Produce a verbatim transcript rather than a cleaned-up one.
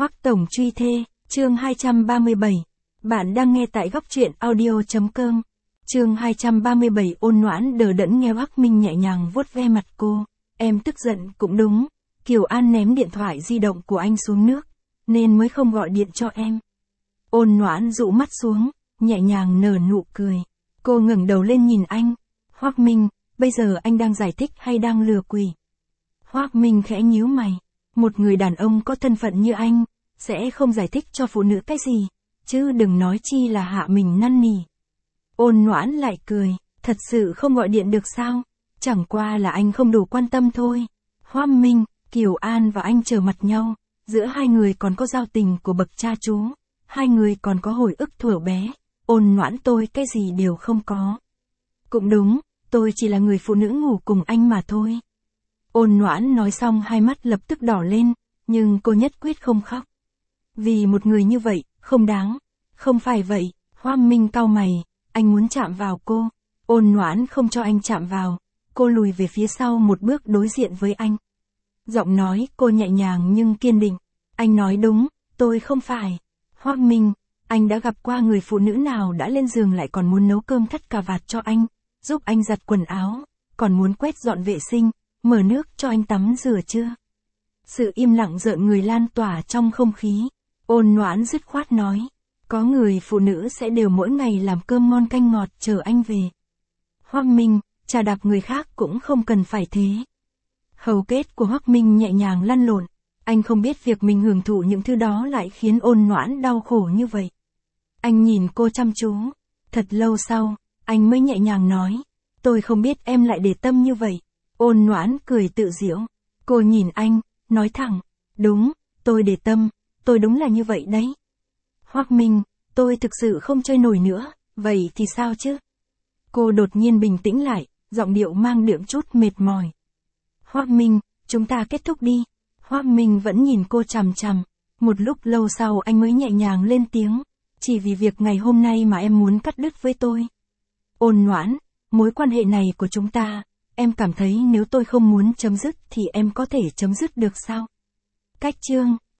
Hoắc Tổng truy thê, chương hai trăm ba mươi bảy. Bạn đang nghe tại góc truyện audio chấm com. Chương hai trăm ba mươi bảy. Ôn Noãn đờ đẫn nghe Hoắc Minh nhẹ nhàng vuốt ve mặt cô. Em tức giận cũng đúng. Kiều An ném điện thoại di động của anh xuống nước, nên mới không gọi điện cho em. Ôn Noãn dụ mắt xuống, nhẹ nhàng nở nụ cười. Cô ngẩng đầu lên nhìn anh. Hoắc Minh, bây giờ anh đang giải thích hay đang lừa quỷ? Hoắc Minh khẽ nhíu mày. Một người đàn ông có thân phận như anh, sẽ không giải thích cho phụ nữ cái gì, chứ đừng nói chi là hạ mình năn nỉ. Ôn Noãn lại cười, thật sự không gọi điện được sao? Chẳng qua là anh không đủ quan tâm thôi. Hoắc Minh, Kiều An và anh trở mặt nhau, giữa hai người còn có giao tình của bậc cha chú, hai người còn có hồi ức thuở bé. Ôn Noãn tôi cái gì đều không có. Cũng đúng, tôi chỉ là người phụ nữ ngủ cùng anh mà thôi. Ôn Noãn nói xong hai mắt lập tức đỏ lên, nhưng cô nhất quyết không khóc. Vì một người như vậy, không đáng. Không phải vậy, Hoắc Minh cau mày, anh muốn chạm vào cô. Ôn Noãn không cho anh chạm vào, cô lùi về phía sau một bước đối diện với anh. Giọng nói cô nhẹ nhàng nhưng kiên định. Anh nói đúng, tôi không phải. Hoắc Minh, anh đã gặp qua người phụ nữ nào đã lên giường lại còn muốn nấu cơm thắt cà vạt cho anh, giúp anh giặt quần áo, còn muốn quét dọn vệ sinh, mở nước cho anh tắm rửa chưa? Sự im lặng rợn người lan tỏa trong không khí. Ôn Noãn dứt khoát nói, có người phụ nữ sẽ đều mỗi ngày làm cơm ngon canh ngọt chờ anh về. Hoắc Minh, trà đạp người khác cũng không cần phải thế. Hầu kết của Hoắc Minh nhẹ nhàng lăn lộn, anh không biết việc mình hưởng thụ những thứ đó lại khiến Ôn Noãn đau khổ như vậy. Anh nhìn cô chăm chú, thật lâu sau, anh mới nhẹ nhàng nói, tôi không biết em lại để tâm như vậy. Ôn Noãn cười tự giễu, cô nhìn anh, nói thẳng, đúng, tôi để tâm, tôi đúng là như vậy đấy. Hoắc Minh, tôi thực sự không chơi nổi nữa, vậy thì sao chứ? Cô đột nhiên bình tĩnh lại, giọng điệu mang đượm chút mệt mỏi. Hoắc Minh, chúng ta kết thúc đi. Hoắc Minh vẫn nhìn cô chằm chằm, một lúc lâu sau anh mới nhẹ nhàng lên tiếng, chỉ vì việc ngày hôm nay mà em muốn cắt đứt với tôi. Ôn Noãn, mối quan hệ này của chúng ta, em cảm thấy nếu tôi không muốn chấm dứt thì em có thể chấm dứt được sao? Cách chương